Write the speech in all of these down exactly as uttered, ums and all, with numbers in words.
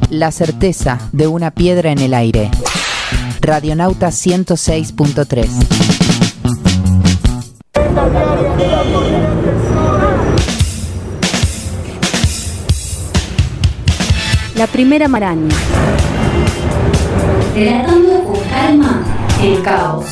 La certeza de una piedra en el aire. Radionauta ciento seis punto tres. La primera maraña. Relatando con calma el caos.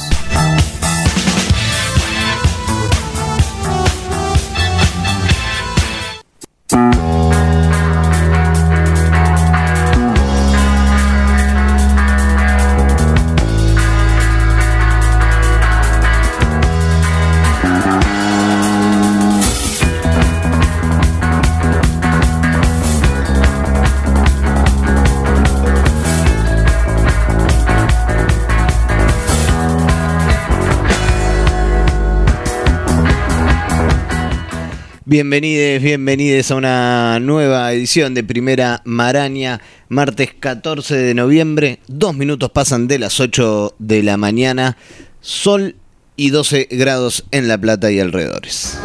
Bienvenides, bienvenides a una nueva edición de Primera Maraña, martes catorce de noviembre, dos minutos pasan de las ocho de la mañana, sol y doce grados en La Plata y alrededores.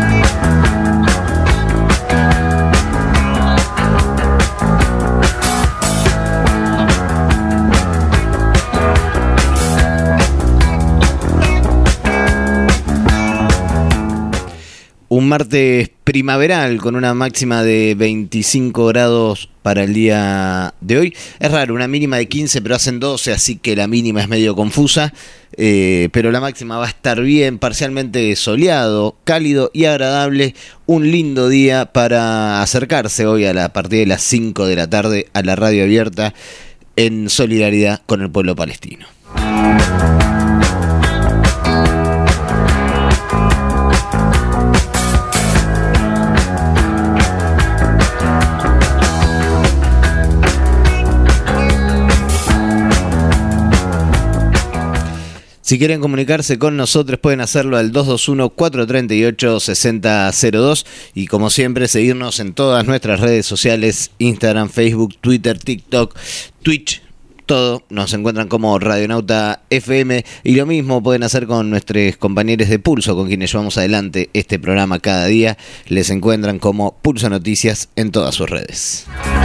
Un martes primaveral con una máxima de veinticinco grados para el día de hoy. Es raro, una mínima de quince, pero hacen doce, así que la mínima es medio confusa. Eh, pero la máxima va a estar bien, parcialmente soleado, cálido y agradable. Un lindo día para acercarse hoy a, la, a partir de las cinco de la tarde a la radio abierta en solidaridad con el pueblo palestino. Si quieren comunicarse con nosotros pueden hacerlo al dos dos uno, cuatro tres ocho, seis cero cero dos y como siempre seguirnos en todas nuestras redes sociales, Instagram, Facebook, Twitter, TikTok, Twitch, todo. Nos encuentran como Radionauta F M y lo mismo pueden hacer con nuestros compañeros de Pulso, con quienes llevamos adelante este programa cada día. Les encuentran como Pulso Noticias en todas sus redes.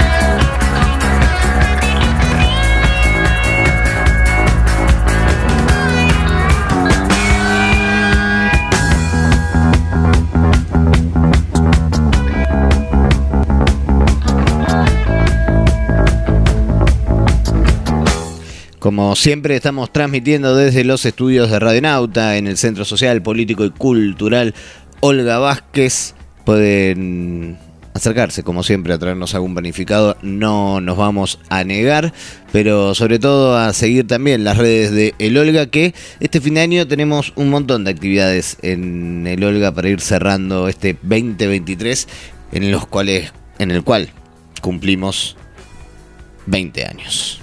Como siempre estamos transmitiendo desde los estudios de Radionauta en el Centro Social, Político y Cultural Olga Vázquez. Pueden acercarse como siempre a traernos algún planificado, no nos vamos a negar, pero sobre todo a seguir también las redes de El Olga, que este fin de año tenemos un montón de actividades en El Olga para ir cerrando este veinte veintitrés en los cuales, en el cual cumplimos veinte años.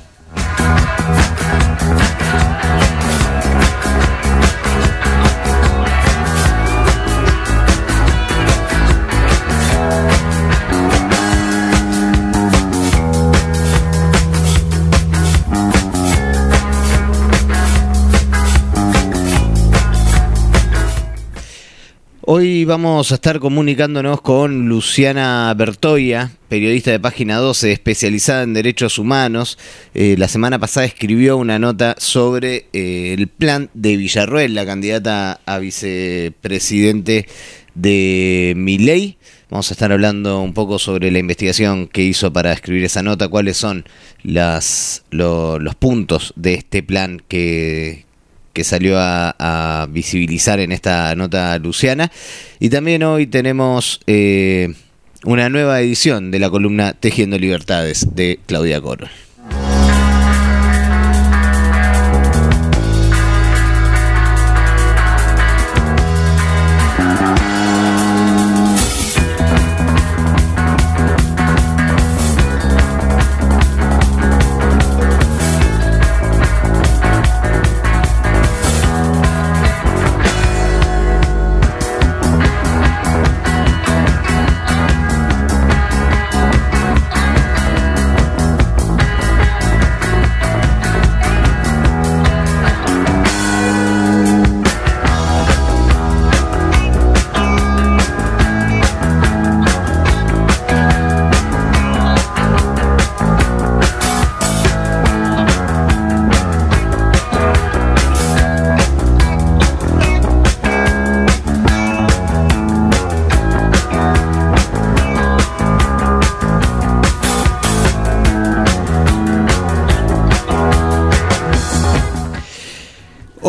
Hoy vamos a estar comunicándonos con Luciana Bertoia, periodista de Página doce, especializada en derechos humanos. Eh, la semana pasada escribió una nota sobre eh, el plan de Villarroel, la candidata a vicepresidente de Milei. Vamos a estar hablando un poco sobre la investigación que hizo para escribir esa nota, cuáles son las, lo, los puntos de este plan que... que salió a, a visibilizar en esta nota Luciana. Y también hoy tenemos eh, una nueva edición de la columna Tejiendo Libertades de Claudia Coro.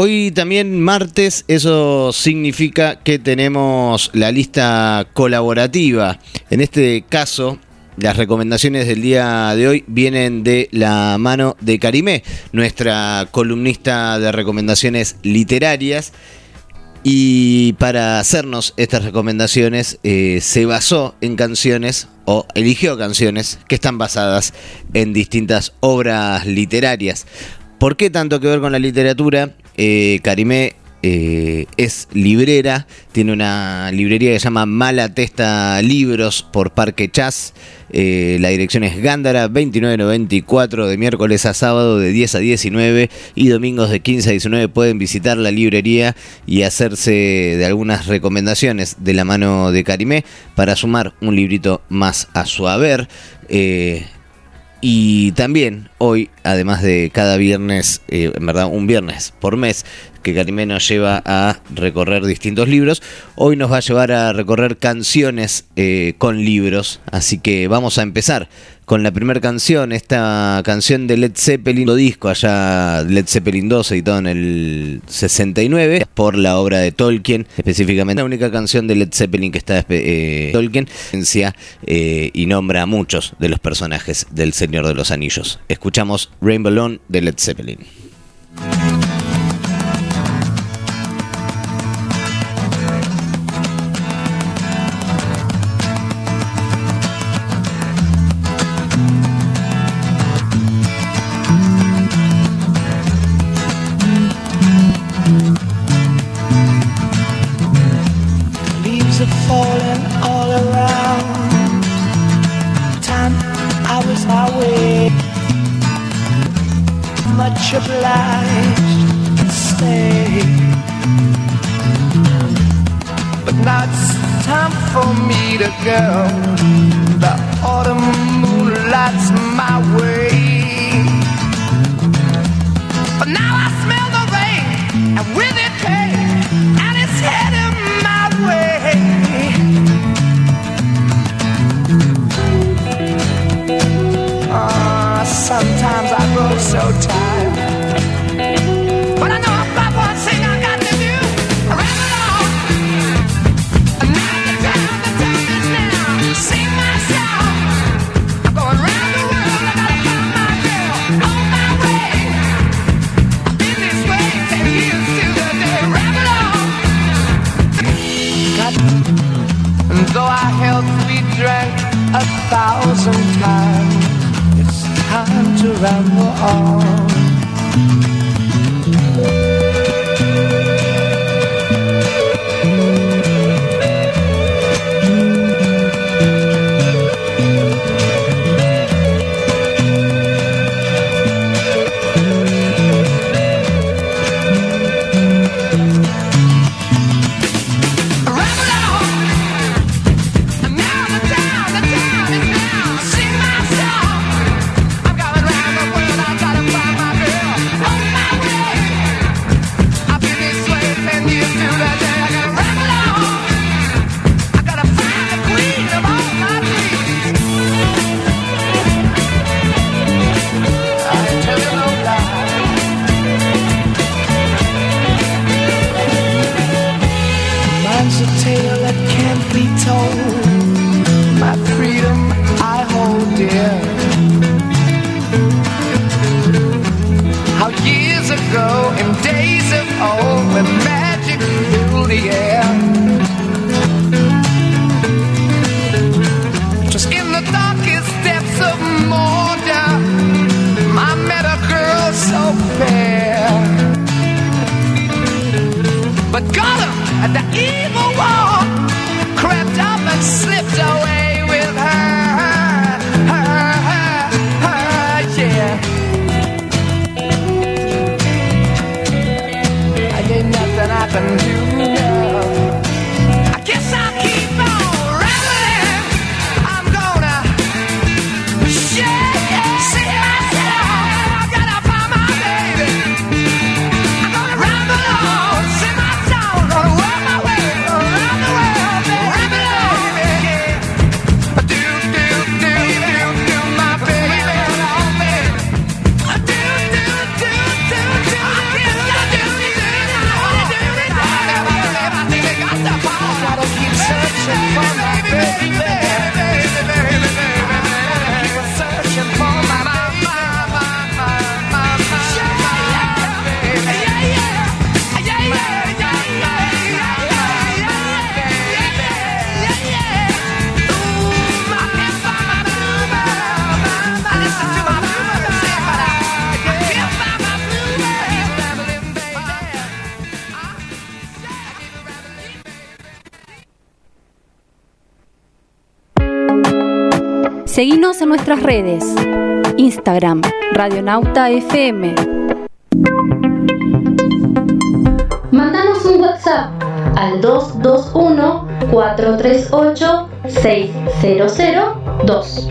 hoy también martes, eso significa que tenemos la lista colaborativa. En este caso, las recomendaciones del día de hoy vienen de la mano de Karimé, nuestra columnista de recomendaciones literarias. Y para hacernos estas recomendaciones eh, se basó en canciones o eligió canciones que están basadas en distintas obras literarias. ¿Por qué tanto que ver con la literatura? Eh, Karimé eh, es librera, tiene una librería que se llama Mala Testa Libros por Parque Chas. Eh, la dirección es Gándara veintinueve noventa y cuatro, de miércoles a sábado de diez a diecinueve y domingos de quince a diecinueve. Pueden visitar la librería y hacerse de algunas recomendaciones de la mano de Karimé para sumar un librito más a su haber. Eh, y también hoy, además de cada viernes, eh, en verdad un viernes por mes, que Karimé nos lleva a recorrer distintos libros, hoy nos va a llevar a recorrer canciones eh, con libros. Así que vamos a empezar con la primera canción, esta canción de Led Zeppelin, lo disco allá, Led Zeppelin dos, editado en el sesenta y nueve, por la obra de Tolkien, específicamente la única canción de Led Zeppelin que está eh, Tolkien, eh, y nombra a muchos de los personajes del Señor de los Anillos. Escuchamos Rainbow Dawn de Led Zeppelin. Obliged to stay, but now it's time for me to go. The autumn moonlight's my way, but now I smell the rain, and with it pain, and it's heading my way. Uh, sometimes I grow so tired. A thousand times, it's time to ramble on. But got him at the evil wall, crept up and searching for my baby, baby, baby, baby. He was searching for my my my my my my baby. Yeah, yeah, yeah, yeah, yeah, yeah, yeah, yeah. Ooh, my my my. I listen to my bluebird sing, but I can't find my bluebird rambling, baby. Seguinos en nuestras redes. Instagram, Radionauta F M. Mandanos un WhatsApp al dos dos uno, cuatro tres ocho, seis cero cero dos.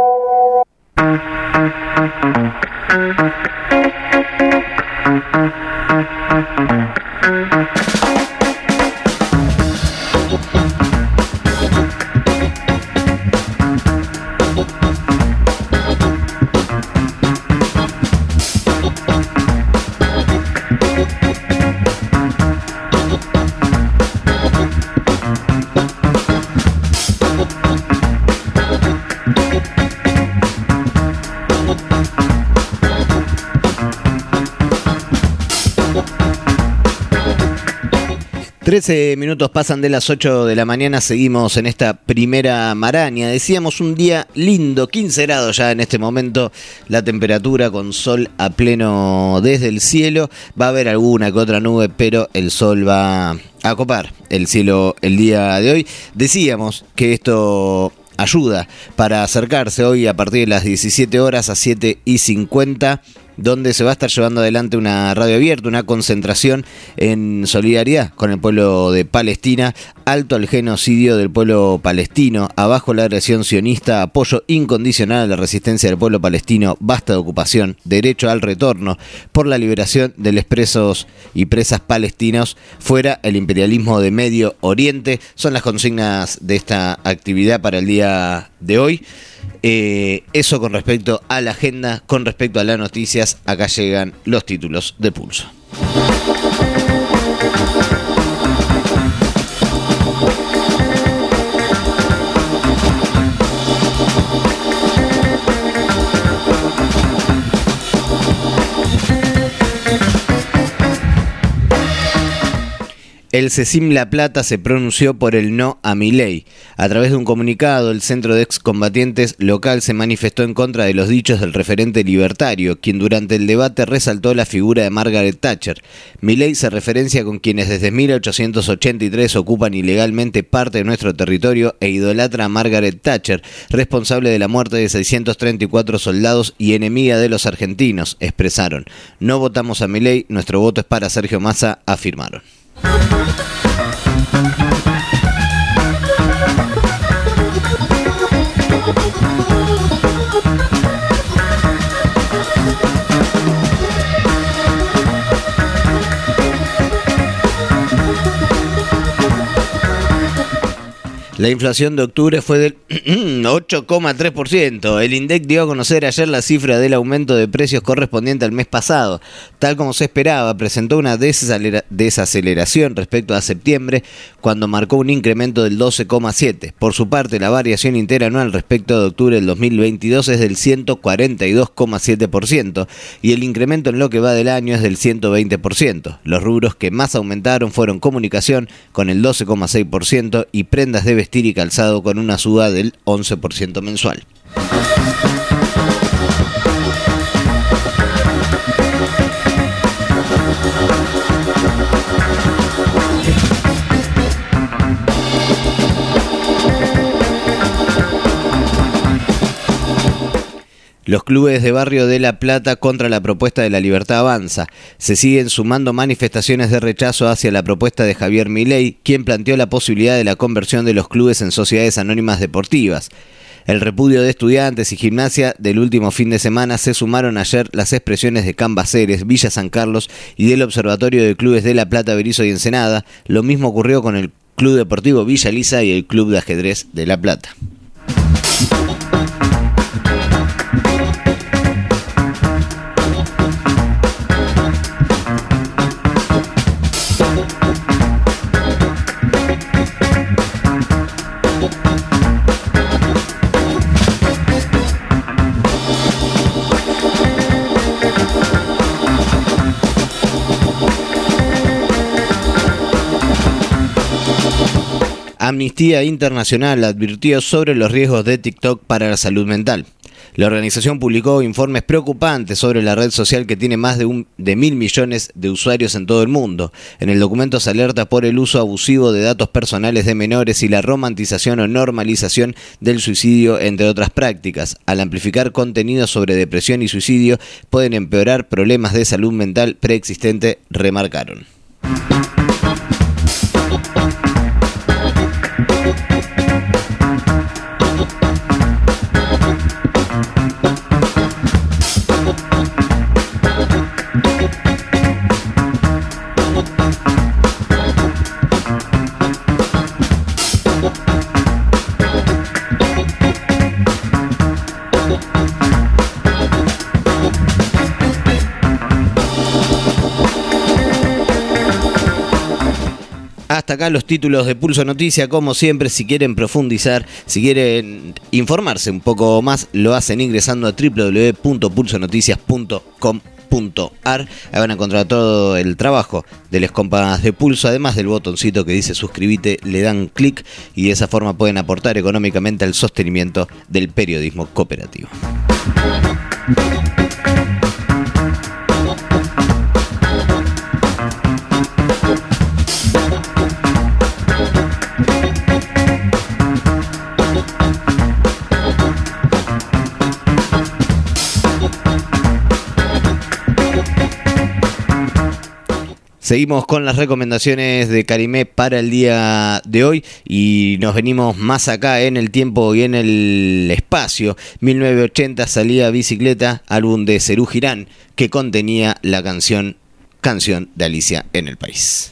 trece minutos pasan de las ocho de la mañana, seguimos en esta primera maraña. Decíamos un día lindo, quince grados ya en este momento, la temperatura con sol a pleno desde el cielo. Va a haber alguna que otra nube, pero el sol va a copar el cielo el día de hoy. Decíamos que esto ayuda para acercarse hoy a partir de las diecisiete horas a siete y cincuenta, donde se va a estar llevando adelante una radio abierta, una concentración en solidaridad con el pueblo de Palestina, alto al genocidio del pueblo palestino, abajo la agresión sionista, apoyo incondicional a la resistencia del pueblo palestino, basta de ocupación, derecho al retorno, por la liberación de los presos y presas palestinos, fuera el imperialismo de Medio Oriente, son las consignas de esta actividad para el día de hoy. Eh, eso con respecto a la agenda, con respecto a las noticias, acá llegan los títulos de Pulso. El CECIM La Plata se pronunció por el no a Milei. A través de un comunicado, el Centro de Excombatientes local se manifestó en contra de los dichos del referente libertario, quien durante el debate resaltó la figura de Margaret Thatcher. Milei se referencia con quienes desde mil ochocientos ochenta y tres ocupan ilegalmente parte de nuestro territorio e idolatra a Margaret Thatcher, responsable de la muerte de seiscientos treinta y cuatro soldados y enemiga de los argentinos, expresaron. No votamos a Milei, nuestro voto es para Sergio Massa, afirmaron. La inflación de octubre fue del ocho coma tres por ciento. El INDEC dio a conocer ayer la cifra del aumento de precios correspondiente al mes pasado. Tal como se esperaba, presentó una desacelera- desaceleración respecto a septiembre, cuando marcó un incremento del doce coma siete por ciento. Por su parte, la variación interanual respecto de octubre del dos mil veintidós es del ciento cuarenta y dos coma siete por ciento y el incremento en lo que va del año es del ciento veinte por ciento. Los rubros que más aumentaron fueron comunicación con el doce coma seis por ciento y prendas de vestir y calzado con una suba del once por ciento mensual. Los clubes de barrio de La Plata contra la propuesta de La Libertad Avanza. Se siguen sumando manifestaciones de rechazo hacia la propuesta de Javier Milei, quien planteó la posibilidad de la conversión de los clubes en sociedades anónimas deportivas. El repudio de estudiantes y gimnasia del último fin de semana se sumaron ayer las expresiones de Cambaceres, Villa San Carlos y del Observatorio de Clubes de La Plata, Berisso y Ensenada. Lo mismo ocurrió con el Club Deportivo Villa Lisa y el Club de Ajedrez de La Plata. Amnistía Internacional advirtió sobre los riesgos de TikTok para la salud mental. La organización publicó informes preocupantes sobre la red social que tiene más de, un, de mil millones de usuarios en todo el mundo. En el documento se alerta por el uso abusivo de datos personales de menores y la romantización o normalización del suicidio, entre otras prácticas. Al amplificar contenidos sobre depresión y suicidio, pueden empeorar problemas de salud mental preexistente, remarcaron. Hasta acá los títulos de Pulso Noticia. Como siempre, si quieren profundizar, si quieren informarse un poco más, lo hacen ingresando a doble u doble u doble u punto pulso noticias punto com punto a r. Ahí van a encontrar todo el trabajo de los compas de Pulso, además del botoncito que dice suscríbete, le dan clic y de esa forma pueden aportar económicamente al sostenimiento del periodismo cooperativo. Seguimos con las recomendaciones de Carimé para el día de hoy y nos venimos más acá en el tiempo y en el espacio. mil novecientos ochenta salía Bicicleta, álbum de Serú Girán, que contenía la canción Canción de Alicia en el País.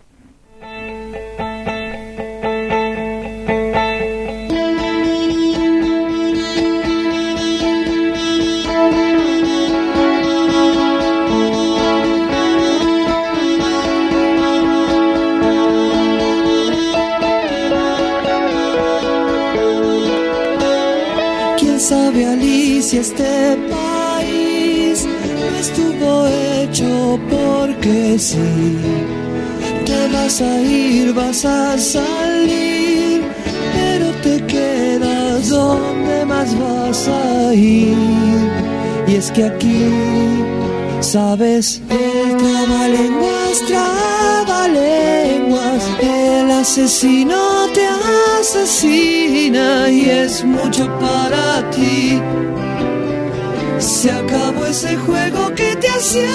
Sabe Alicia, este país no estuvo hecho porque sí. Te vas a ir, vas a salir, pero te quedas donde más vas a ir. Y es que aquí, sabes, el trabalenguas, trabalenguas, el asesino te asesina y es mucho para ti. Se acabó ese juego que te hacía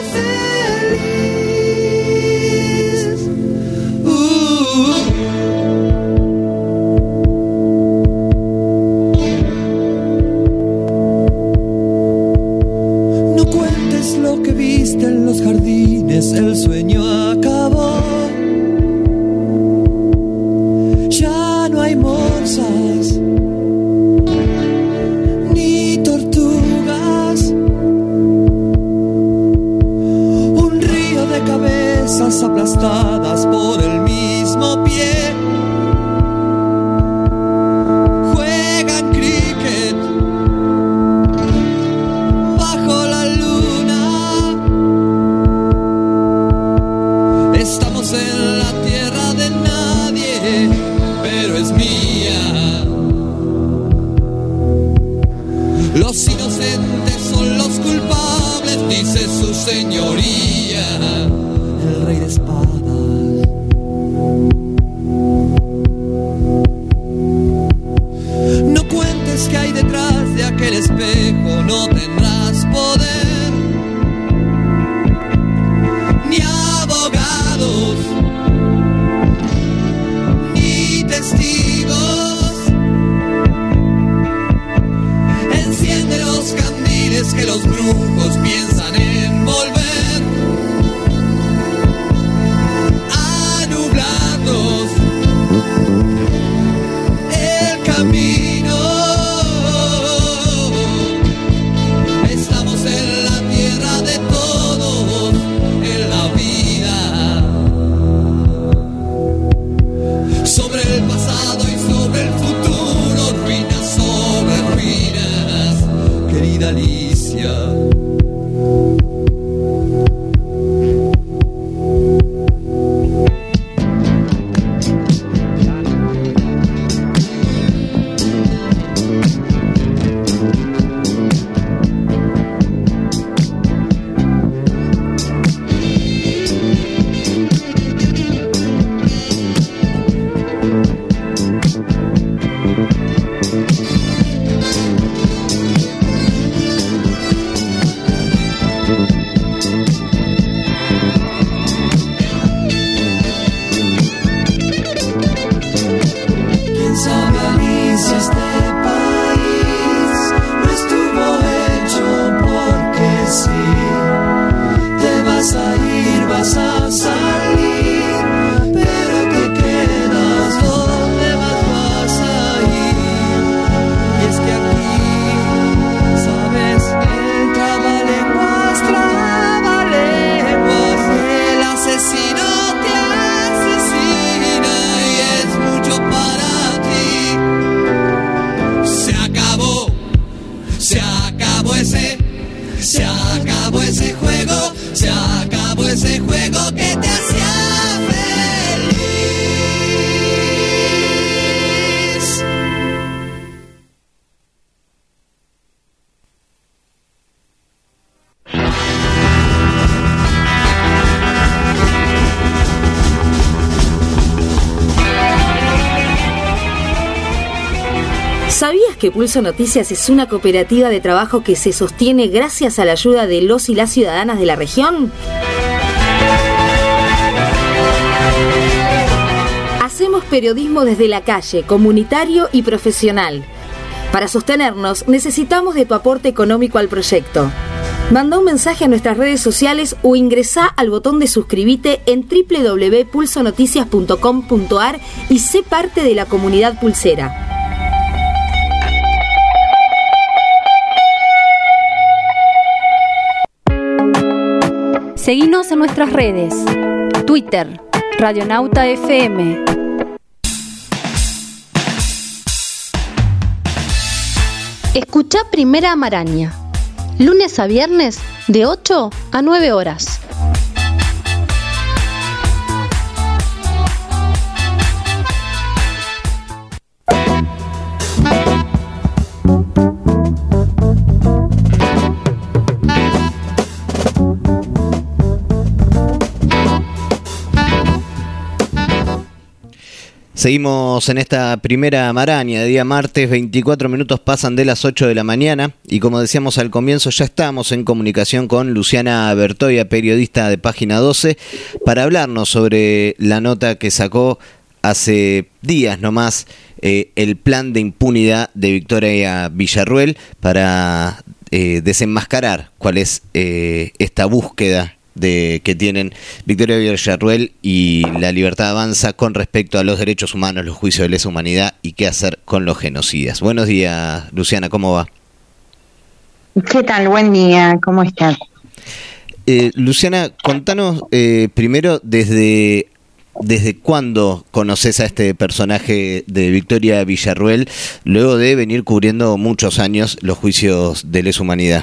feliz. Uh. No cuentes lo que viste en los jardines, el sueño acabó. Ya no hay morsas ni tortugas, un río de cabezas aplastadas por el mismo pie. Juegan cricket bajo la luna. Estamos en la tierra de nadie, pero es mía. Los inocentes son los culpables, dice su señoría, el rey de espadas. No cuentes que hay detrás de aquel espejo, no tendrás poder, ni abogados, ni testigos. Enciende los ¿Sabías que Pulso Noticias es una cooperativa de trabajo que se sostiene gracias a la ayuda de los y las ciudadanas de la región? Hacemos periodismo desde la calle, comunitario y profesional. Para sostenernos, necesitamos de tu aporte económico al proyecto. Manda un mensaje a nuestras redes sociales o ingresá al botón de suscribite en doble u doble u doble u punto pulso noticias punto com punto a r y sé parte de la comunidad pulsera. Seguinos en nuestras redes. Twitter, Radionauta F M. Escuchá Primera Maraña, lunes a viernes de ocho a nueve horas. Seguimos en esta primera maraña de día martes, veinticuatro minutos pasan de las ocho de la mañana y como decíamos al comienzo ya estamos en comunicación con Luciana Bertoia, periodista de Página doce, para hablarnos sobre la nota que sacó hace días nomás eh, el plan de impunidad de Victoria Villarruel para eh, desenmascarar cuál es eh, esta búsqueda de que tienen Victoria Villarruel y La Libertad Avanza con respecto a los derechos humanos, los juicios de lesa humanidad y qué hacer con los genocidas. Buenos días, Luciana, ¿cómo va? ¿Qué tal? Buen día, ¿cómo estás? Eh, Luciana, contanos eh, primero desde, desde cuándo conoces a este personaje de Victoria Villarruel, luego de venir cubriendo muchos años los juicios de lesa humanidad.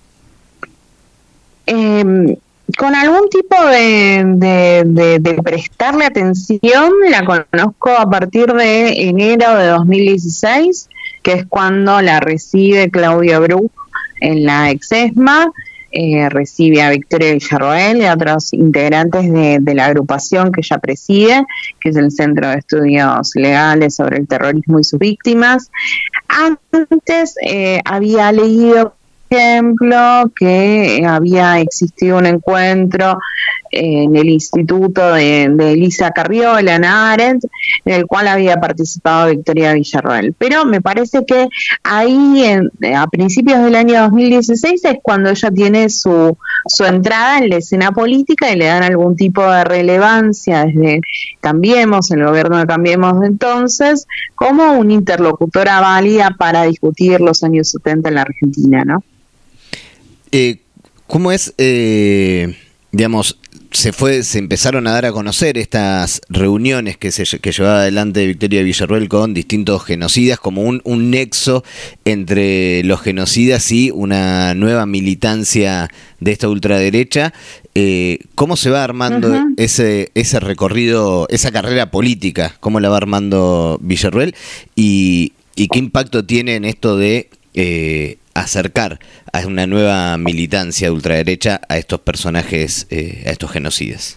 Eh... Con algún tipo de, de, de, de prestarle atención, la conozco a partir de enero de dos mil dieciséis, que es cuando la recibe Claudio Bruch en la Exesma, eh, recibe a Victoria Villarroel y a otros integrantes de, de la agrupación que ella preside, que es el Centro de Estudios Legales sobre el Terrorismo y sus Víctimas. Antes eh, había leído, ejemplo, que había existido un encuentro en el instituto de, de Elisa Carriola, Hannah Arendt, en el cual había participado Victoria Villarroel. Pero me parece que ahí, en, a principios del año dos mil dieciséis, es cuando ella tiene su, su entrada en la escena política y le dan algún tipo de relevancia desde Cambiemos, el gobierno de Cambiemos de entonces, como una interlocutora válida para discutir los años setenta en la Argentina, ¿no? Eh, ¿Cómo es, eh, digamos, se fue, se empezaron a dar a conocer estas reuniones que se que llevaba adelante Victoria Villarruel con distintos genocidas como un, un nexo entre los genocidas y una nueva militancia de esta ultraderecha? Eh, ¿Cómo se va armando uh-huh. ese ese recorrido, esa carrera política? ¿Cómo la va armando Villarruel? ¿Y, y qué impacto tiene en esto de eh, acercar a una nueva militancia de ultraderecha a estos personajes, eh, a estos genocidas?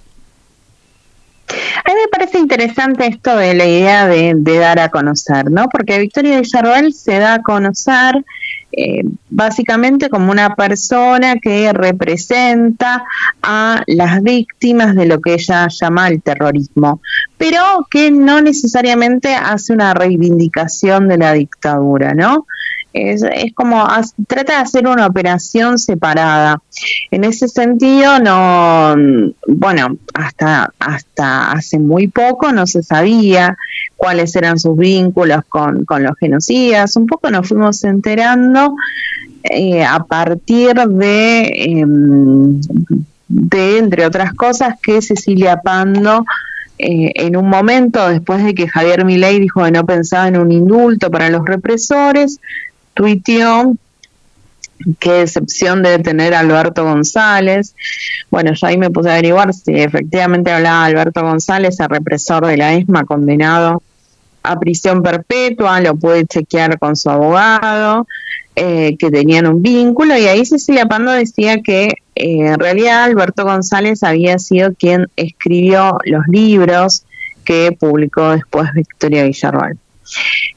A mí me parece interesante esto de la idea de, de dar a conocer, ¿no? Porque Victoria Villarroel se da a conocer eh, básicamente como una persona que representa a las víctimas de lo que ella llama el terrorismo, pero que no necesariamente hace una reivindicación de la dictadura, ¿no? Es, es como, as, trata de hacer una operación separada. En ese sentido, no, bueno, hasta, hasta hace muy poco no se sabía cuáles eran sus vínculos con, con los genocidas. Un poco nos fuimos enterando eh, a partir de, eh, de, entre otras cosas, que Cecilia Pando, Eh, en un momento, después de que Javier Milei dijo que no pensaba en un indulto para los represores, tuiteó qué excepción debe tener Alberto González. Bueno, yo ahí me puse a averiguar si efectivamente hablaba Alberto González, el represor de la ESMA condenado a prisión perpetua, lo pude chequear con su abogado, eh, que tenían un vínculo, y ahí Cecilia Pando decía que eh, en realidad Alberto González había sido quien escribió los libros que publicó después Victoria Villarroel.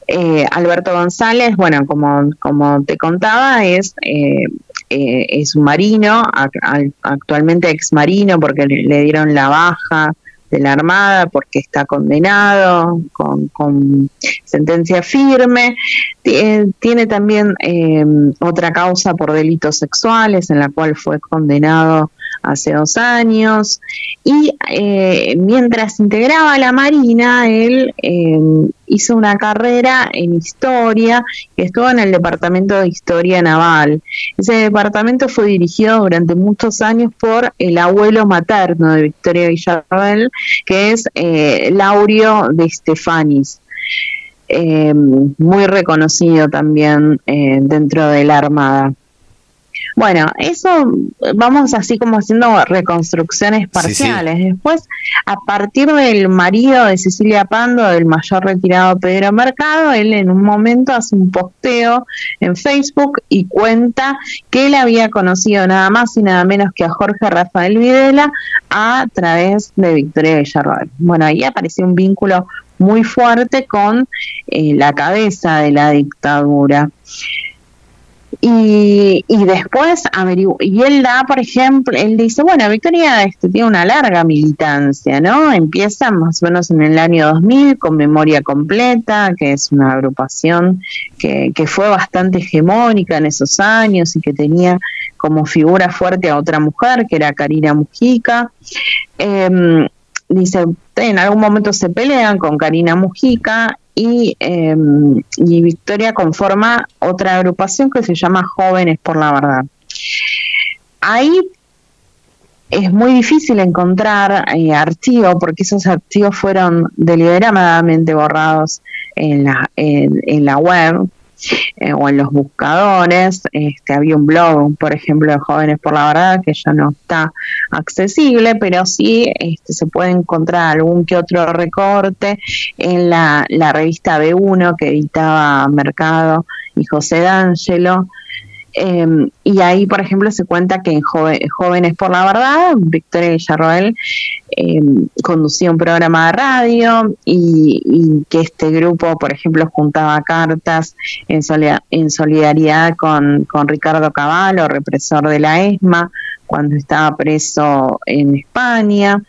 Eh, Alberto González, bueno, como, como te contaba, es, eh, eh, es un marino, ac- actualmente ex marino, porque le, le dieron la baja de la Armada porque está condenado con, con sentencia firme. T- tiene también eh, otra causa por delitos sexuales en la cual fue condenado hace dos años, y eh, mientras integraba la Marina, él eh, hizo una carrera en historia, que estuvo en el Departamento de Historia Naval. Ese departamento fue dirigido durante muchos años por el abuelo materno de Victoria Villarroel, que es eh, Laurio de Estefanis, eh, muy reconocido también eh, dentro de la Armada. Bueno, eso vamos así como haciendo reconstrucciones parciales. Sí, sí. Después, a partir del marido de Cecilia Pando, del mayor retirado Pedro Mercado, él en un momento hace un posteo en Facebook y cuenta que él había conocido nada más y nada menos que a Jorge Rafael Videla a través de Victoria Villarroel. Bueno, ahí apareció un vínculo muy fuerte con eh, la cabeza de la dictadura. Y, y después averiguó, y él da, por ejemplo, él dice, bueno, Victoria este, tiene una larga militancia, ¿no? Empieza más o menos en el año dos mil con Memoria Completa, que es una agrupación que, que fue bastante hegemónica en esos años y que tenía como figura fuerte a otra mujer, que era Karina Mujica. Eh, dice, en algún momento se pelean con Karina Mujica, Y, eh, y Victoria conforma otra agrupación que se llama Jóvenes por la Verdad. Ahí es muy difícil encontrar eh, archivos, porque esos archivos fueron deliberadamente borrados en la, en, en la web eh, o en los buscadores. Este, había un blog, por ejemplo, de Jóvenes por la Verdad, que ya no está accesible, pero sí este, se puede encontrar algún que otro recorte en la, la revista B uno que editaba Mercado y José D'Angelo. Eh, y ahí, por ejemplo, se cuenta que en Jove- Jóvenes por la Verdad, Victoria Villarroel eh, conducía un programa de radio y, y que este grupo, por ejemplo, juntaba cartas en, solida- en solidaridad con, con Ricardo Cavallo, represor de la ESMA, cuando estaba preso en España.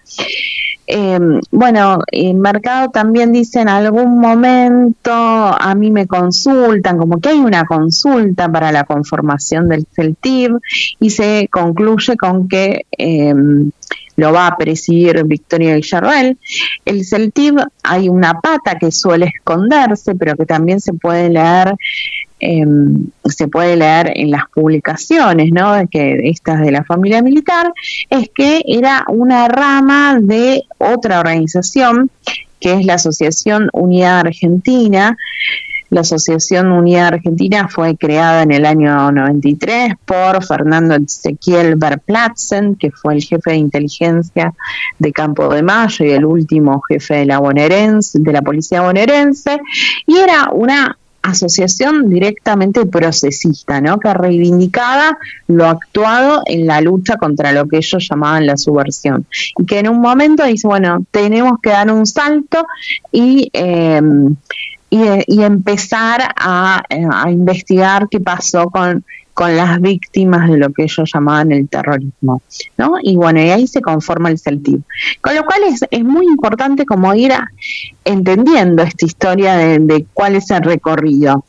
Eh, bueno, en Mercado también dice en algún momento, a mí me consultan, como que hay una consulta para la conformación del CELTIB, y se concluye con que eh, lo va a presidir Victoria Villarroel. El CELTIB hay una pata que suele esconderse, pero que también se puede leer Eh, se puede leer en las publicaciones, ¿no? Que estas de la familia militar, es que era una rama de otra organización que es la Asociación Unidad Argentina. La Asociación Unidad Argentina fue creada en el año noventa y tres por Fernando Ezequiel Verplatzen, que fue el jefe de inteligencia de Campo de Mayo y el último jefe de la bonaerense, de la policía bonaerense, y era una asociación directamente procesista, ¿no? Que reivindicaba lo actuado en la lucha contra lo que ellos llamaban la subversión, y que en un momento dice, bueno, tenemos que dar un salto y eh, y, y empezar a, a investigar qué pasó con con las víctimas de lo que ellos llamaban el terrorismo, ¿no? Y bueno, y ahí se conforma el CELTIB. Con lo cual es, es muy importante como ir a, entendiendo esta historia de, de cuál es el recorrido.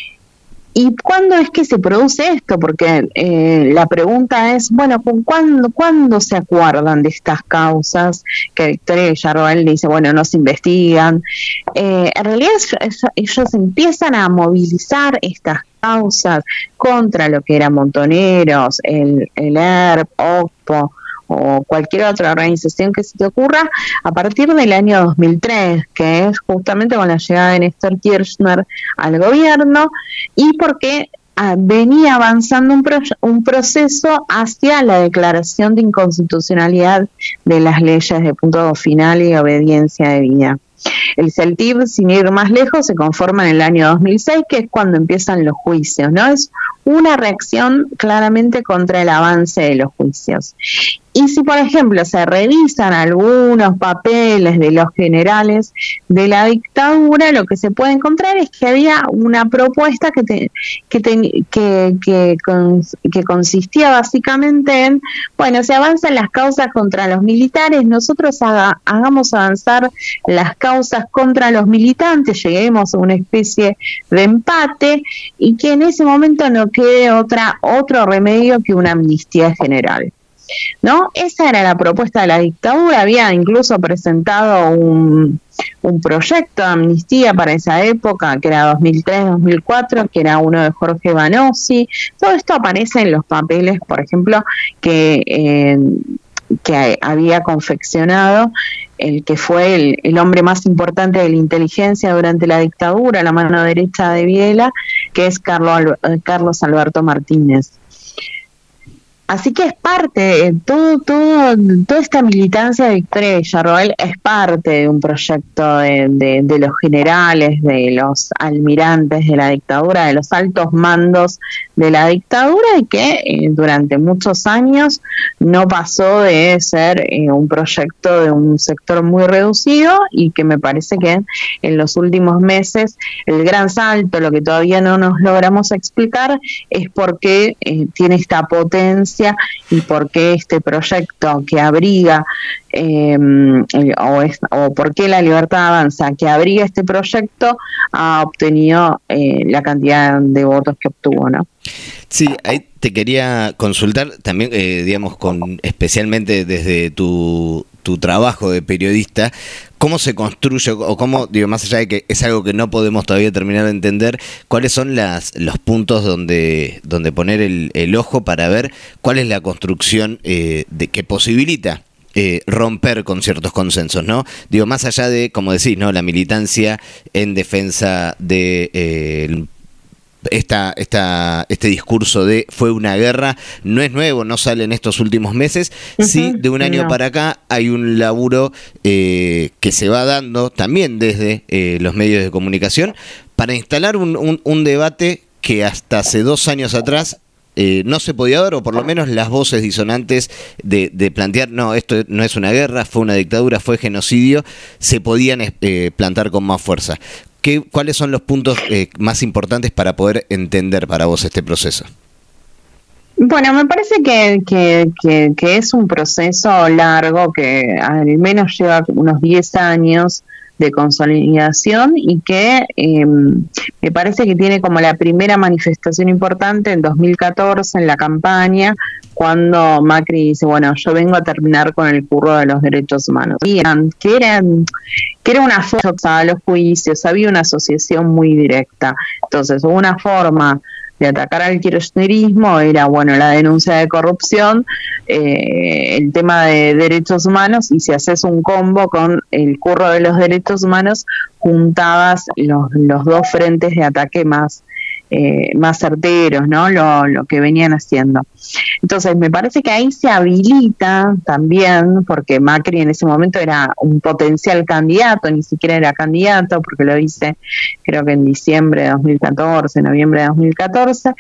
¿Y cuándo es que se produce esto? Porque eh, la pregunta es, bueno, ¿cuándo, ¿cuándo se acuerdan de estas causas? Que Victoria Villarroel dice, bueno, no se investigan. Eh, en realidad es, es, ellos empiezan a movilizar estas causas contra lo que eran Montoneros, el, el E R P, OCPO, o cualquier otra organización que se te ocurra, a partir del año dos mil tres, que es justamente con la llegada de Néstor Kirchner al gobierno, y porque ah, venía avanzando un, pro, un proceso hacia la declaración de inconstitucionalidad de las leyes de punto final y obediencia debida. El CELTIB, sin ir más lejos, se conforma en el año dos mil seis, que es cuando empiezan los juicios, ¿no? Es una reacción claramente contra el avance de los juicios. Y si, por ejemplo, se revisan algunos papeles de los generales de la dictadura, lo que se puede encontrar es que había una propuesta que te, que, te, que, que, cons, que consistía básicamente en, bueno, se avanzan las causas contra los militares, nosotros haga, hagamos avanzar las causas contra los militantes, lleguemos a una especie de empate y que en ese momento no quede otra otro remedio que una amnistía general. ¿No? Esa era la propuesta de la dictadura, había incluso presentado un, un proyecto de amnistía para esa época, que era dos mil tres dos mil cuatro, que era uno de Jorge Banossi. Todo esto aparece en los papeles, por ejemplo, que, eh, que había confeccionado el que fue el, el hombre más importante de la inteligencia durante la dictadura, la mano derecha de Videla, que es Carlos, Carlos Alberto Martínez. Así que es parte, todo, todo, toda esta militancia de Victoria Villarroel es parte de un proyecto de, de, de los generales, de los almirantes de la dictadura, de los altos mandos de la dictadura, y que eh, durante muchos años no pasó de ser eh, un proyecto de un sector muy reducido, y que me parece que en los últimos meses el gran salto, lo que todavía no nos logramos explicar, es por qué eh, tiene esta potencia y por qué este proyecto que abriga eh, o, es, o por qué la Libertad Avanza, que abriga este proyecto, ha obtenido eh, la cantidad de votos que obtuvo, ¿no? Sí, ahí te quería consultar también, eh, digamos, con especialmente desde tu, tu trabajo de periodista, ¿cómo se construye o cómo, digo, más allá de que es algo que no podemos todavía terminar de entender, cuáles son las los puntos donde donde poner el, el ojo para ver cuál es la construcción eh, de que posibilita Eh, romper con ciertos consensos, ¿no? Digo, más allá de, como decís, ¿no? La militancia en defensa de eh, esta, esta, este discurso de fue una guerra, no es nuevo, no sale en estos últimos meses. Uh-huh. Sí, de un año no. para acá hay un laburo eh, que se va dando también desde eh, los medios de comunicación para instalar un, un, un debate que hasta hace dos años atrás Eh, no se podía dar, o por lo menos las voces disonantes de, de plantear, no, esto no es una guerra, fue una dictadura, fue genocidio, se podían eh, plantar con más fuerza. ¿Qué, ¿Cuáles son los puntos eh, más importantes para poder entender para vos este proceso? Bueno, me parece que, que, que, que es un proceso largo, que al menos lleva unos diez años de consolidación, y que eh, me parece que tiene como la primera manifestación importante en dos mil catorce, en la campaña, cuando Macri dice, bueno, yo vengo a terminar con el curro de los derechos humanos. Y que era, que era una forma a los juicios, había una asociación muy directa. Entonces, una forma de atacar al kirchnerismo era, bueno, la denuncia de corrupción, eh, el tema de derechos humanos, y si haces un combo con el curro de los derechos humanos, juntabas los, los dos frentes de ataque más eh, más certeros, ¿no? Lo, lo que venían haciendo. Entonces, me parece que ahí se habilita también, porque Macri en ese momento era un potencial candidato, ni siquiera era candidato, porque lo hice creo que en diciembre de dos mil catorce, noviembre de dos mil catorce.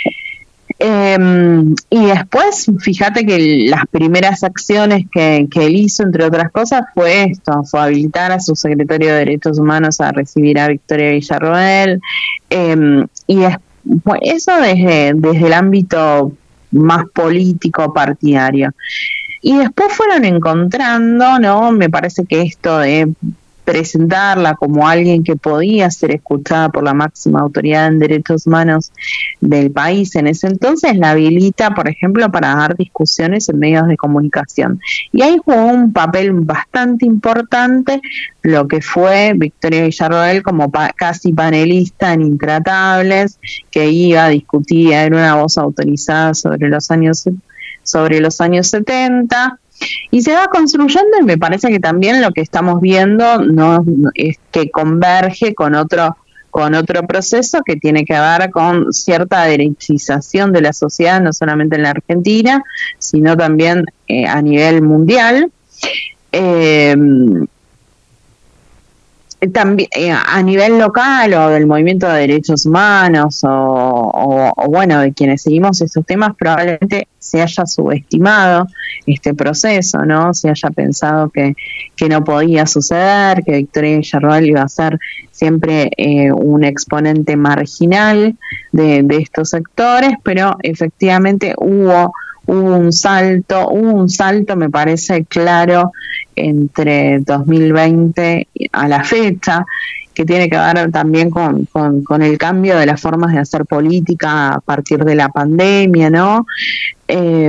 Eh, y después, fíjate que las primeras acciones que, que él hizo, entre otras cosas, fue esto, fue habilitar a su secretario de Derechos Humanos a recibir a Victoria Villarroel, eh, y es, pues, eso desde, desde el ámbito más político partidario. Y después fueron encontrando, ¿no? Me parece que esto de presentarla como alguien que podía ser escuchada por la máxima autoridad en derechos humanos del país en ese entonces, la habilita, por ejemplo, para dar discusiones en medios de comunicación. Y ahí jugó un papel bastante importante lo que fue Victoria Villarroel como pa- casi panelista en Intratables, que iba a discutir, era una voz autorizada sobre los años, sobre los años setenta. Y se va construyendo, y me parece que también lo que estamos viendo no es que converge con otro con otro proceso que tiene que ver con cierta derechización de la sociedad, no solamente en la Argentina, sino también eh, a nivel mundial. Eh, también eh, a nivel local, o del movimiento de derechos humanos, o, o, o bueno, de quienes seguimos estos temas, probablemente se haya subestimado este proceso, ¿no? Se haya pensado que, que no podía suceder, que Victoria Villarroel iba a ser siempre eh, un exponente marginal de, de estos sectores, pero efectivamente hubo, hubo un salto, hubo un salto, me parece claro, entre dos mil veinte a la fecha, que tiene que ver también con, con, con el cambio de las formas de hacer política a partir de la pandemia, ¿no? Eh,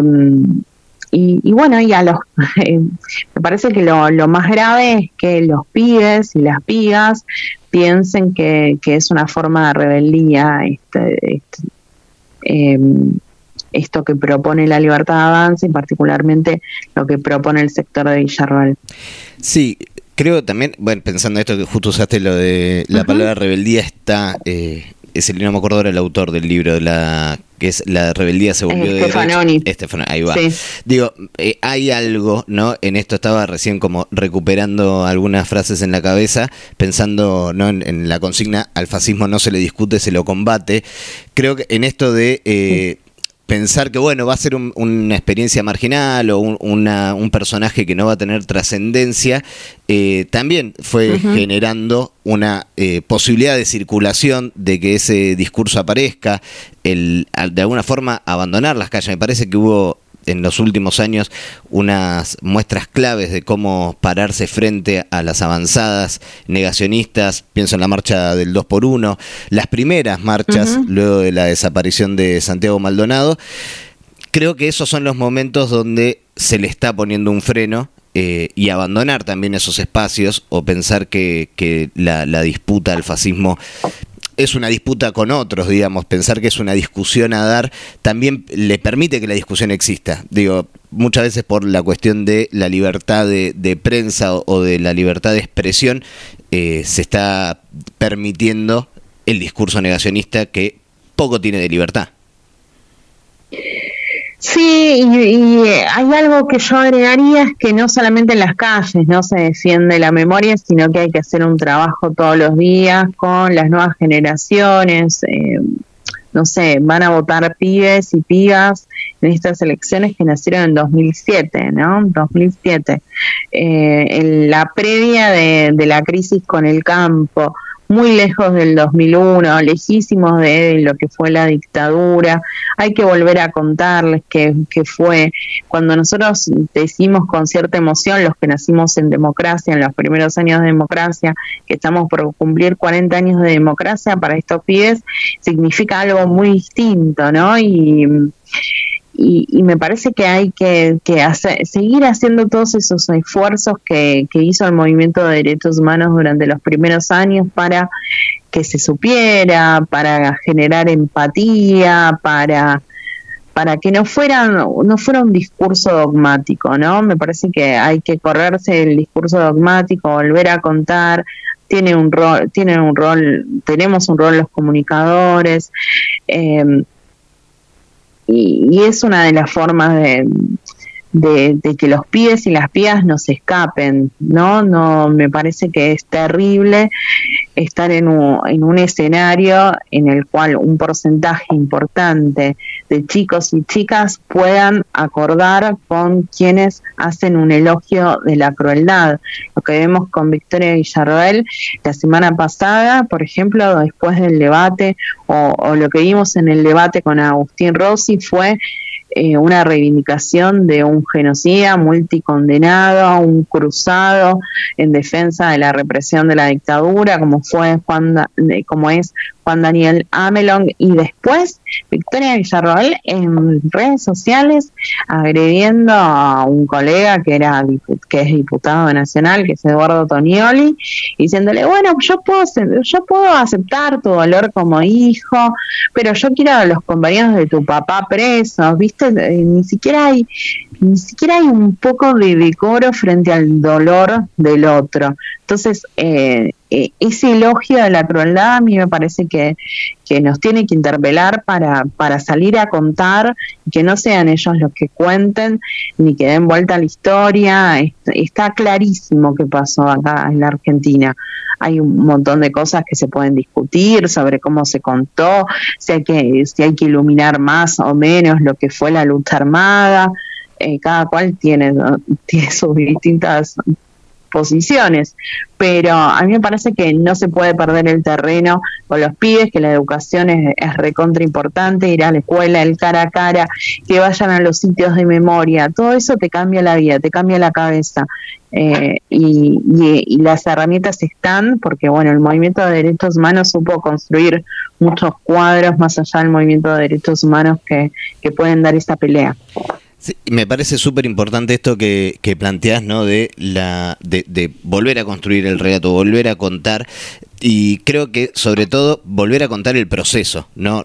y, y bueno, y a los, eh, me parece que lo, lo más grave es que los pibes y las pigas piensen que, que es una forma de rebeldía este, este, eh, esto que propone la Libertad de Avance y particularmente lo que propone el sector de Villarroel. Sí, creo también, bueno, pensando esto que justo usaste lo de la uh-huh. palabra rebeldía, está, eh, es el, no me acuerdo ahora el autor del libro, de la que es La rebeldía se volvió de Stefanoni. Stefanoni, ahí va. Sí. Digo, eh, hay algo, ¿no? En esto estaba recién como recuperando algunas frases en la cabeza, pensando, ¿no? En, en la consigna, al fascismo no se le discute, se lo combate. Creo que en esto de eh, sí. pensar que, bueno, va a ser un, una experiencia marginal o un, una, un personaje que no va a tener trascendencia, eh, también fue uh-huh. generando una eh, posibilidad de circulación, de que ese discurso aparezca, el, de alguna forma abandonar las calles. Me parece que hubo en los últimos años unas muestras claves de cómo pararse frente a las avanzadas negacionistas. Pienso en la marcha del dos por uno, las primeras marchas uh-huh. luego de la desaparición de Santiago Maldonado. Creo que esos son los momentos donde se le está poniendo un freno, eh, y abandonar también esos espacios, o pensar que, que la, la disputa al fascismo es una disputa con otros, digamos, pensar que es una discusión a dar, también le permite que la discusión exista. Digo, muchas veces por la cuestión de la libertad de, de prensa o, o de la libertad de expresión, eh, se está permitiendo el discurso negacionista, que poco tiene de libertad. Sí, y, y hay algo que yo agregaría, es que no solamente en las calles no se defiende la memoria, sino que hay que hacer un trabajo todos los días con las nuevas generaciones. Eh, no sé, van a votar pibes y pibas en estas elecciones que nacieron en dos mil siete, ¿no? dos mil siete. Eh, en la previa de, de la crisis con el campo, muy lejos del dos mil uno, lejísimos de lo que fue la dictadura. Hay que volver a contarles que, que fue cuando nosotros decimos con cierta emoción, los que nacimos en democracia, en los primeros años de democracia, que estamos por cumplir cuarenta años de democracia, para estos pibes significa algo muy distinto, ¿no? Y Y, y me parece que hay que, que hacer, seguir haciendo todos esos esfuerzos que, que hizo el movimiento de derechos humanos durante los primeros años para que se supiera, para generar empatía, para para que no fuera, no fuera un discurso dogmático, ¿no? Me parece que hay que correrse el discurso dogmático, volver a contar. Tiene un rol, tiene un rol, tenemos un rol los comunicadores. Eh, Y, y es una de las formas de, de, de que los pibes y las pibas no se escapen, ¿no? No, me parece que es terrible estar en un, en un escenario en el cual un porcentaje importante de chicos y chicas puedan acordar con quienes hacen un elogio de la crueldad. Lo que vemos con Victoria Villarroel la semana pasada, por ejemplo, después del debate, o, o lo que vimos en el debate con Agustín Rossi, fue eh, una reivindicación de un genocida multicondenado, un cruzado en defensa de la represión de la dictadura, como fue Juan, como es Juan Daniel Amelong, y después Victoria Villarroel en redes sociales agrediendo a un colega que era que es diputado nacional, que es Eduardo Tonioli, diciéndole, bueno, yo puedo yo puedo aceptar tu dolor como hijo, pero yo quiero a los compañeros de tu papá presos, ¿viste? Ni siquiera hay ni siquiera hay un poco de decoro frente al dolor del otro. Entonces, eh, eh, ese elogio de la crueldad a mí me parece que, que nos tiene que interpelar para, para salir a contar, que no sean ellos los que cuenten ni que den vuelta a la historia. Está clarísimo qué pasó acá en la Argentina. Hay un montón de cosas que se pueden discutir sobre cómo se contó, si hay que, si hay que iluminar más o menos lo que fue la lucha armada. Eh, cada cual tiene, ¿no? tiene sus distintas posiciones, pero a mí me parece que no se puede perder el terreno con los pibes, que la educación es, es recontra importante, ir a la escuela, el cara a cara, que vayan a los sitios de memoria, todo eso te cambia la vida, te cambia la cabeza. Eh, y, y, y las herramientas están, porque bueno, el movimiento de derechos humanos supo construir muchos cuadros más allá del movimiento de derechos humanos que, que pueden dar esa pelea. Sí, me parece súper importante esto que, que planteás, ¿no? De la de, de volver a construir el relato, volver a contar, y creo que sobre todo volver a contar el proceso, no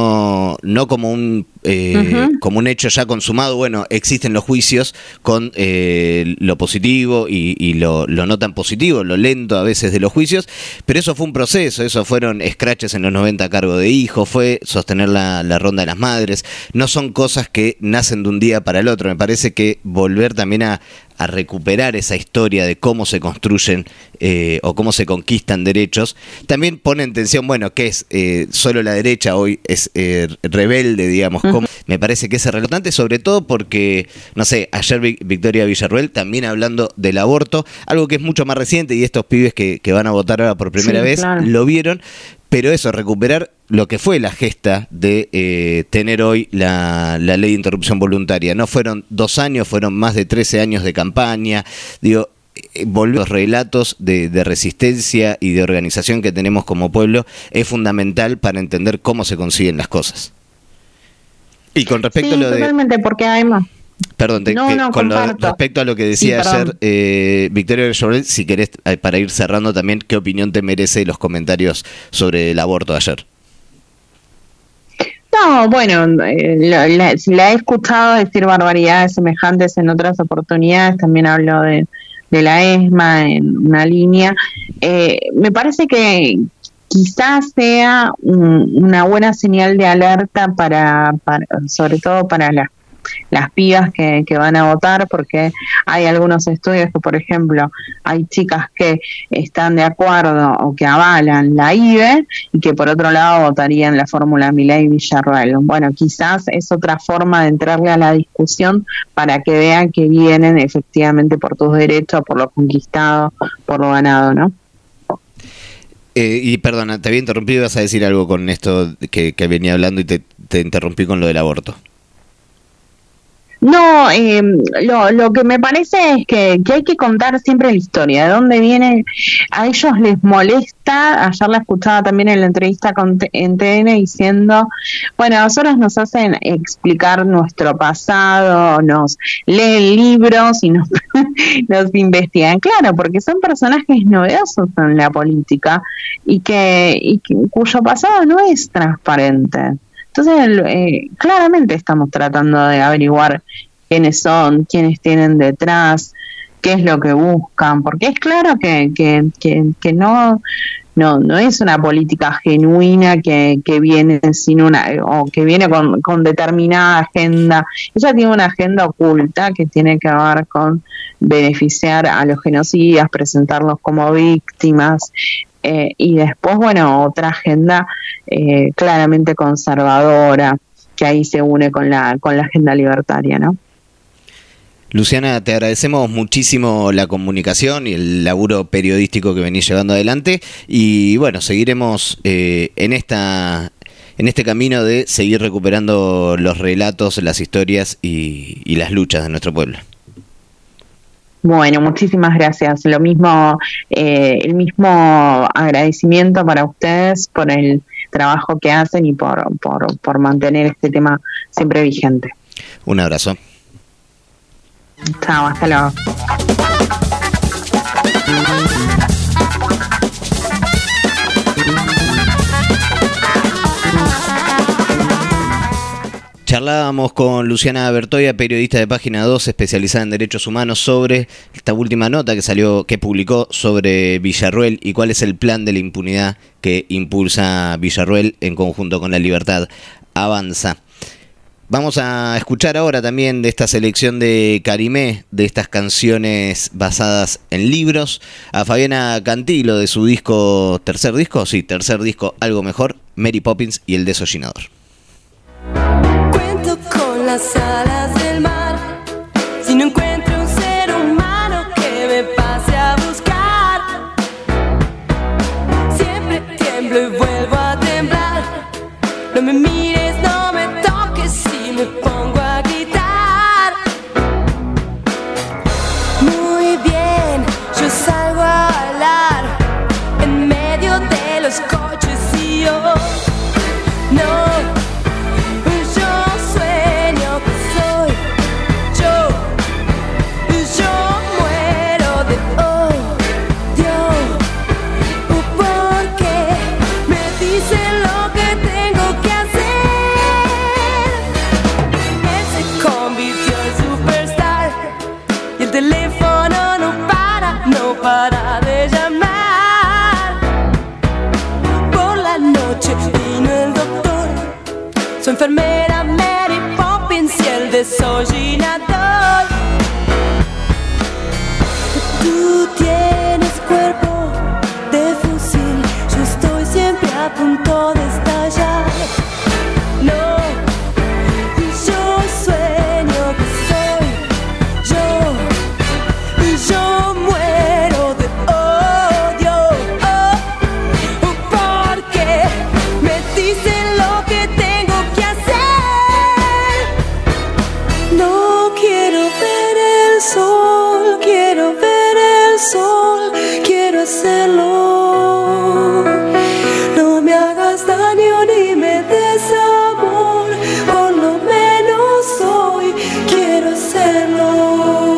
no no como un eh, uh-huh. como un hecho ya consumado. Bueno, existen los juicios con eh, lo positivo y, y lo, lo no tan positivo, lo lento a veces de los juicios, pero eso fue un proceso, eso fueron scratches en los noventa a cargo de hijos, fue sostener la, la ronda de las madres, no son cosas que nacen de un día para el otro. Me parece que volver también a a recuperar esa historia de cómo se construyen eh, o cómo se conquistan derechos, también pone en tensión, bueno, ¿qué es? Eh, solo la derecha hoy es eh, rebelde, digamos. Uh-huh. ¿Cómo? Me parece que es relevante, sobre todo porque, no sé, ayer Victoria Villarruel también hablando del aborto, algo que es mucho más reciente, y estos pibes que, que van a votar ahora por primera sí, vez claro. lo vieron, pero eso, recuperar lo que fue la gesta de eh, tener hoy la, la ley de interrupción voluntaria. No fueron dos años, fueron más de trece años de campaña. Digo, eh, volver los relatos de, de resistencia y de organización que tenemos como pueblo es fundamental para entender cómo se consiguen las cosas. Y con respecto sí, a lo de... totalmente, porque además... Perdón, te, no, que, no, con lo, comparto. respecto a lo que decía sí, ayer eh, Victoria Villarruel, si querés, eh, para ir cerrando también, ¿qué opinión te merece los comentarios sobre el aborto de ayer? No, bueno, eh, la, la, la he escuchado decir barbaridades semejantes en otras oportunidades, también hablo de, de la ESMA en una línea. Eh, me parece que quizás sea un, una buena señal de alerta para, para sobre todo para las las pibas que, que van a votar, porque hay algunos estudios que, por ejemplo, hay chicas que están de acuerdo o que avalan la I B E y que por otro lado votarían la fórmula Milei-Villarruel. Bueno, quizás es otra forma de entrarle a la discusión para que vean que vienen efectivamente por tus derechos, por lo conquistado, por lo ganado, ¿no? Eh, y perdona, te había interrumpido, ibas a decir algo con esto que, que venía hablando y te, te interrumpí con lo del aborto. No, eh, lo, lo que me parece es que, que hay que contar siempre la historia, de dónde viene. A ellos les molesta, ayer la escuchaba también en la entrevista con T- en T N diciendo, bueno, a nosotros nos hacen explicar nuestro pasado, nos leen libros y nos, nos investigan, claro, porque son personajes novedosos en la política y que, y que cuyo pasado no es transparente. Entonces, eh, claramente estamos tratando de averiguar quiénes son, quiénes tienen detrás, qué es lo que buscan, porque es claro que, que, que, que no, no, no es una política genuina que, que viene sin una, o que viene con, con determinada agenda. Ella tiene una agenda oculta que tiene que ver con beneficiar a los genocidas, presentarlos como víctimas. Eh, y después, bueno, otra agenda eh, claramente conservadora, que ahí se une con la con la agenda libertaria, ¿no? Luciana, te agradecemos muchísimo la comunicación y el laburo periodístico que venís llevando adelante, y bueno, seguiremos eh, en esta en este camino de seguir recuperando los relatos, las historias y, y las luchas de nuestro pueblo. Bueno, muchísimas gracias. Lo mismo, eh, el mismo agradecimiento para ustedes por el trabajo que hacen y por, por, por mantener este tema siempre vigente. Un abrazo. Chao, hasta luego. Charlábamos con Luciana Bertoia, periodista de Página dos, especializada en derechos humanos, sobre esta última nota que salió, que publicó sobre Villarruel y cuál es el plan de la impunidad que impulsa Villarruel en conjunto con La Libertad Avanza. Vamos a escuchar ahora también de esta selección de Carimé, de estas canciones basadas en libros, a Fabiana Cantilo de su disco, tercer disco, sí, tercer disco, Algo Mejor, Mary Poppins y El Desollinador. Cuento con las alas del mar, si no encuentro un ser humano que me pase a buscar, siempre tiemblo y vuelvo a temblar, no me mires, no me toques si me pongo a gritar. Muy bien, yo salgo a bailar en medio de los coches y yo no. Para de llamar. Por la noche vino el doctor, su enfermera Mary Poppins y el desollinador. Tú tienes cuerpo de fusil, yo estoy siempre a punto de estallar. No, yo sueño que soy yo, y yo muero de odio, oh, porque me dicen lo que tengo que hacer. No quiero ver el sol, quiero ver el sol, quiero hacerlo. No me hagas daño ni me des amor, por lo menos hoy quiero hacerlo.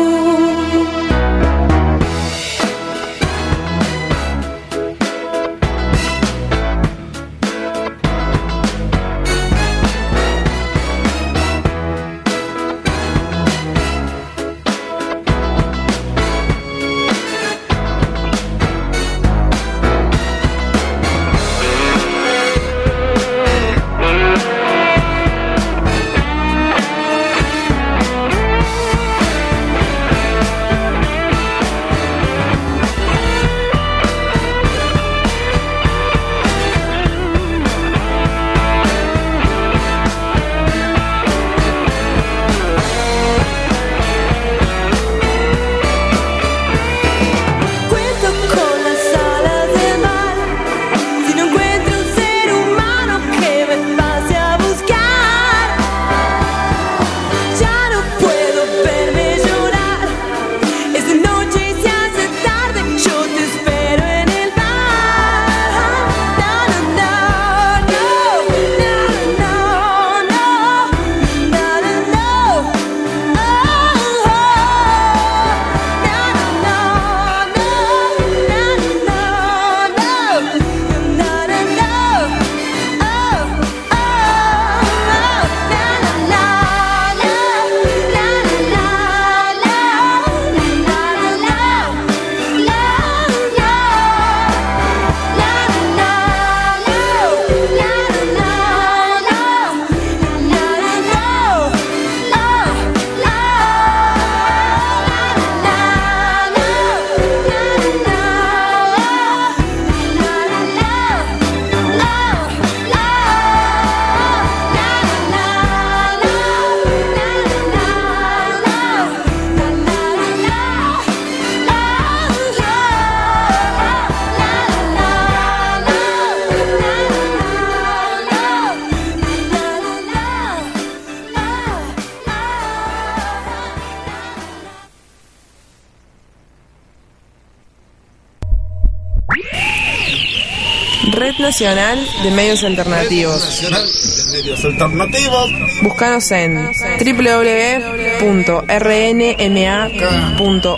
Red Nacional de Medios Alternativos. Nacional de Medios Alternativos. Búscanos en doble u doble u doble u punto r n m a punto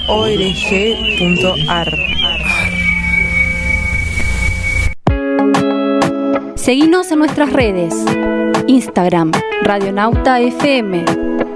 org punto a r. Seguinos en nuestras redes. Instagram, Radionauta F M.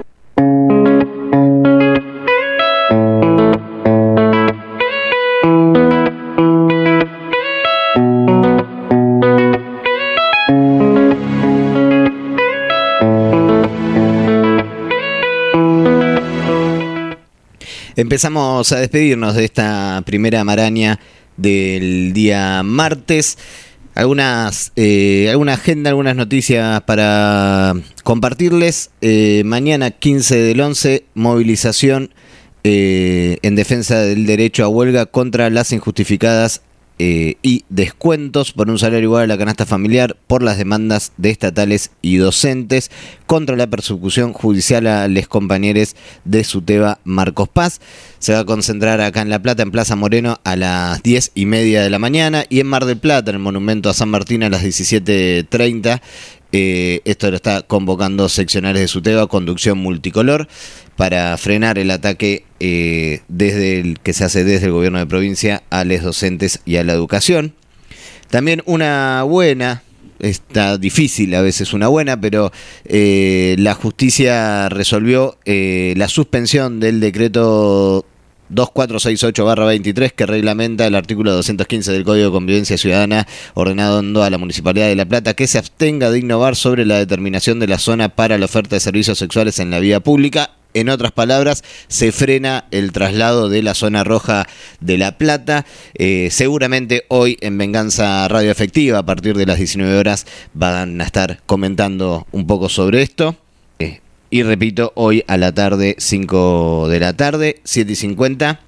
Empezamos a despedirnos de esta primera maraña del día martes. Algunas, eh, alguna agenda, algunas noticias para compartirles. Eh, mañana quince del once, movilización eh, en defensa del derecho a huelga contra las injustificadas eh, y descuentos por un salario igual a la canasta familiar, por las demandas de estatales y docentes, contra la persecución judicial a los compañeros de Suteba Marcos Paz. Se va a concentrar acá en La Plata, en Plaza Moreno, a las diez y media de la mañana, y en Mar del Plata, en el Monumento a San Martín, a las diecisiete treinta. Eh, esto lo está convocando seccionales de Suteba, conducción multicolor, para frenar el ataque eh, desde el que se hace desde el gobierno de provincia a los docentes y a la educación. También una buena, está difícil a veces una buena, pero eh, la justicia resolvió eh, la suspensión del decreto dos mil cuatrocientos sesenta y ocho barra veintitrés, que reglamenta el artículo doscientos quince del Código de Convivencia Ciudadana, ordenando a la Municipalidad de La Plata que se abstenga de innovar sobre la determinación de la zona para la oferta de servicios sexuales en la vía pública. En otras palabras, se frena el traslado de la zona roja de La Plata. Eh, seguramente hoy en Venganza Radio Efectiva, a partir de las diecinueve horas, van a estar comentando un poco sobre esto. Eh, y repito, hoy a la tarde, cinco de la tarde, siete y cincuenta,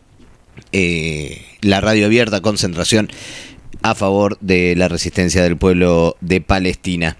eh, la radio abierta, concentración a favor de la resistencia del pueblo de Palestina.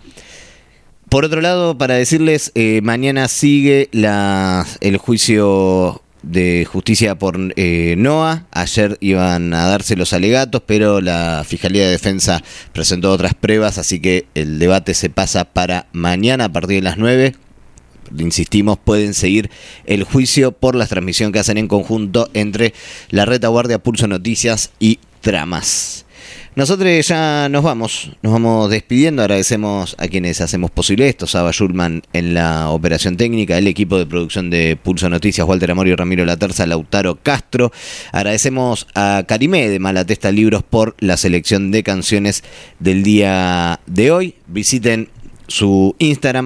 Por otro lado, para decirles, eh, mañana sigue la, el juicio de justicia por eh, Noa. Ayer iban a darse los alegatos, pero la Fiscalía de Defensa presentó otras pruebas, así que el debate se pasa para mañana a partir de las nueve. Insistimos, pueden seguir el juicio por la transmisión que hacen en conjunto entre la Retaguardia, Pulso Noticias y Tramas. Nosotros ya nos vamos, nos vamos despidiendo. Agradecemos a quienes hacemos posible esto: Saba Schulman en la operación técnica, el equipo de producción de Pulso Noticias, Walter Amorio, Ramiro Laterza, Lautaro Castro. Agradecemos a Karimé de Malatesta Libros por la selección de canciones del día de hoy. Visiten su Instagram,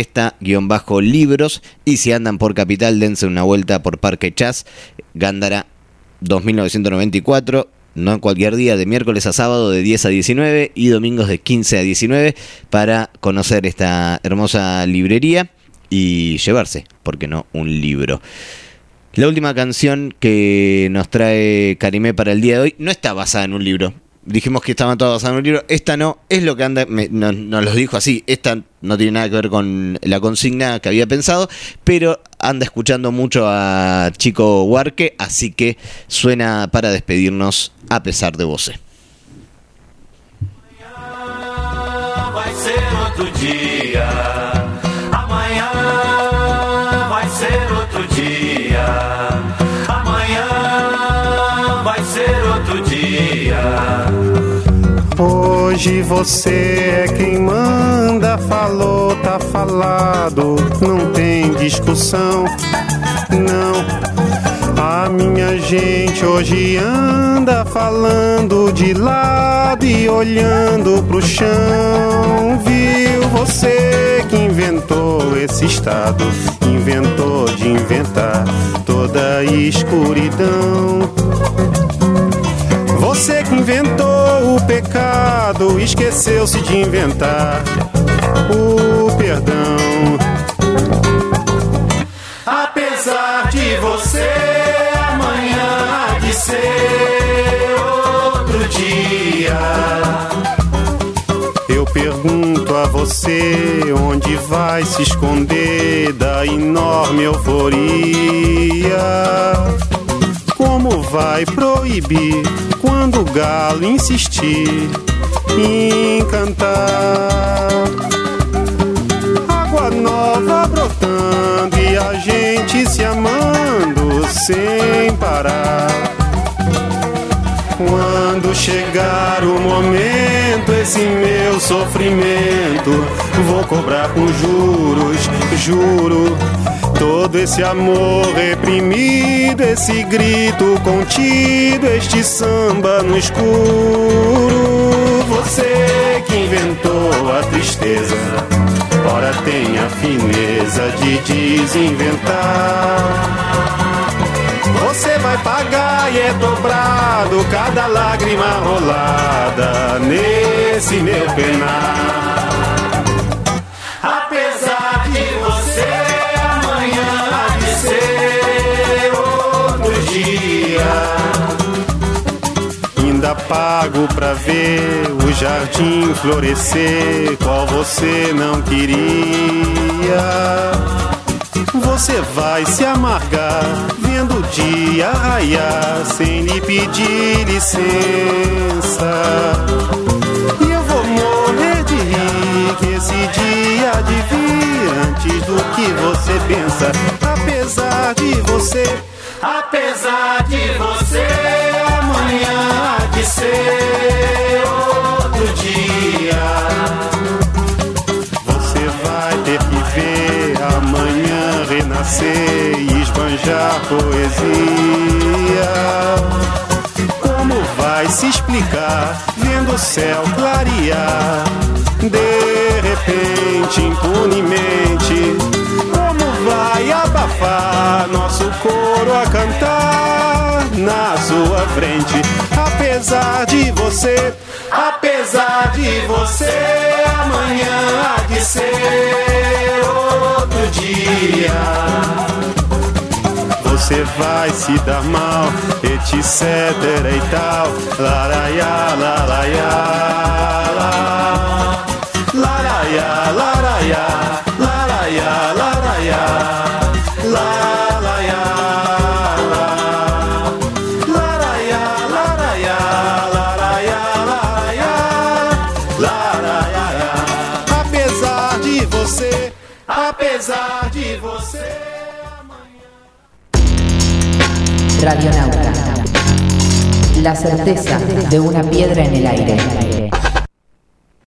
malatesta-libros, y si andan por Capital, dense una vuelta por Parque Chas, Gándara dos mil novecientos noventa y cuatro. No en cualquier día, de miércoles a sábado de diez a diecinueve y domingos de quince a diecinueve, para conocer esta hermosa librería y llevarse, ¿por qué no?, un libro. La última canción que nos trae Karimé para el día de hoy no está basada en un libro. Dijimos que estaban todas basadas en un libro. Esta no, es lo que anda, me, no, nos lo dijo así. Esta no tiene nada que ver con la consigna que había pensado, pero anda escuchando mucho a Chico Huarque, así que suena para despedirnos A Pesar de Vos. Vai ser outro dia, amanhã vai ser outro dia, amanhã vai ser outro dia. Hoje você é quem manda, falou, tá falado, não tem discussão, não. A minha gente hoje anda falando de lado e olhando pro chão. Viu, você que inventou esse estado, inventou de inventar toda a escuridão. Você que inventou o pecado, esqueceu-se de inventar o perdão. Apesar de você, amanhã há de ser outro dia. Eu pergunto a você, onde vai se esconder da enorme euforia? Como vai proibir quando o galo insistir em cantar? Água nova brotando e a gente se amando sem parar. Quando chegar o momento esse meu sofrimento vou cobrar com juros, juro. Todo esse amor reprimido, esse grito contido, este samba no escuro. Você que inventou a tristeza, ora tem a fineza de desinventar. Você vai pagar e é dobrado cada lágrima rolada nesse meu penar. Apesar de você amanhã há de ser outro dia, ainda pago pra ver o jardim florescer, qual você não queria. Você vai se amargar vendo o dia raiar sem lhe pedir licença. E eu vou morrer de rir que esse dia há de vir antes do que você pensa. Apesar de você, apesar de você amanhã há de ser outro dia. Você vai ter que ver amanhã renascer e esbanjar poesia. Como vai se explicar vendo o céu clarear de repente, impunemente? Como vai abafar nosso coro a cantar na sua frente? Apesar de você, apesar de você amanhã há de ser outro dia. Você vai se dar mal, etc e tal. Laraiá, laraiá, laraiá, laraiá, laraiá, laraiá, laraiá, laraiá, laraiá, laraiá, laraiá. Apesar de você, apesar de você. Radionauta. La certeza de una piedra en el aire.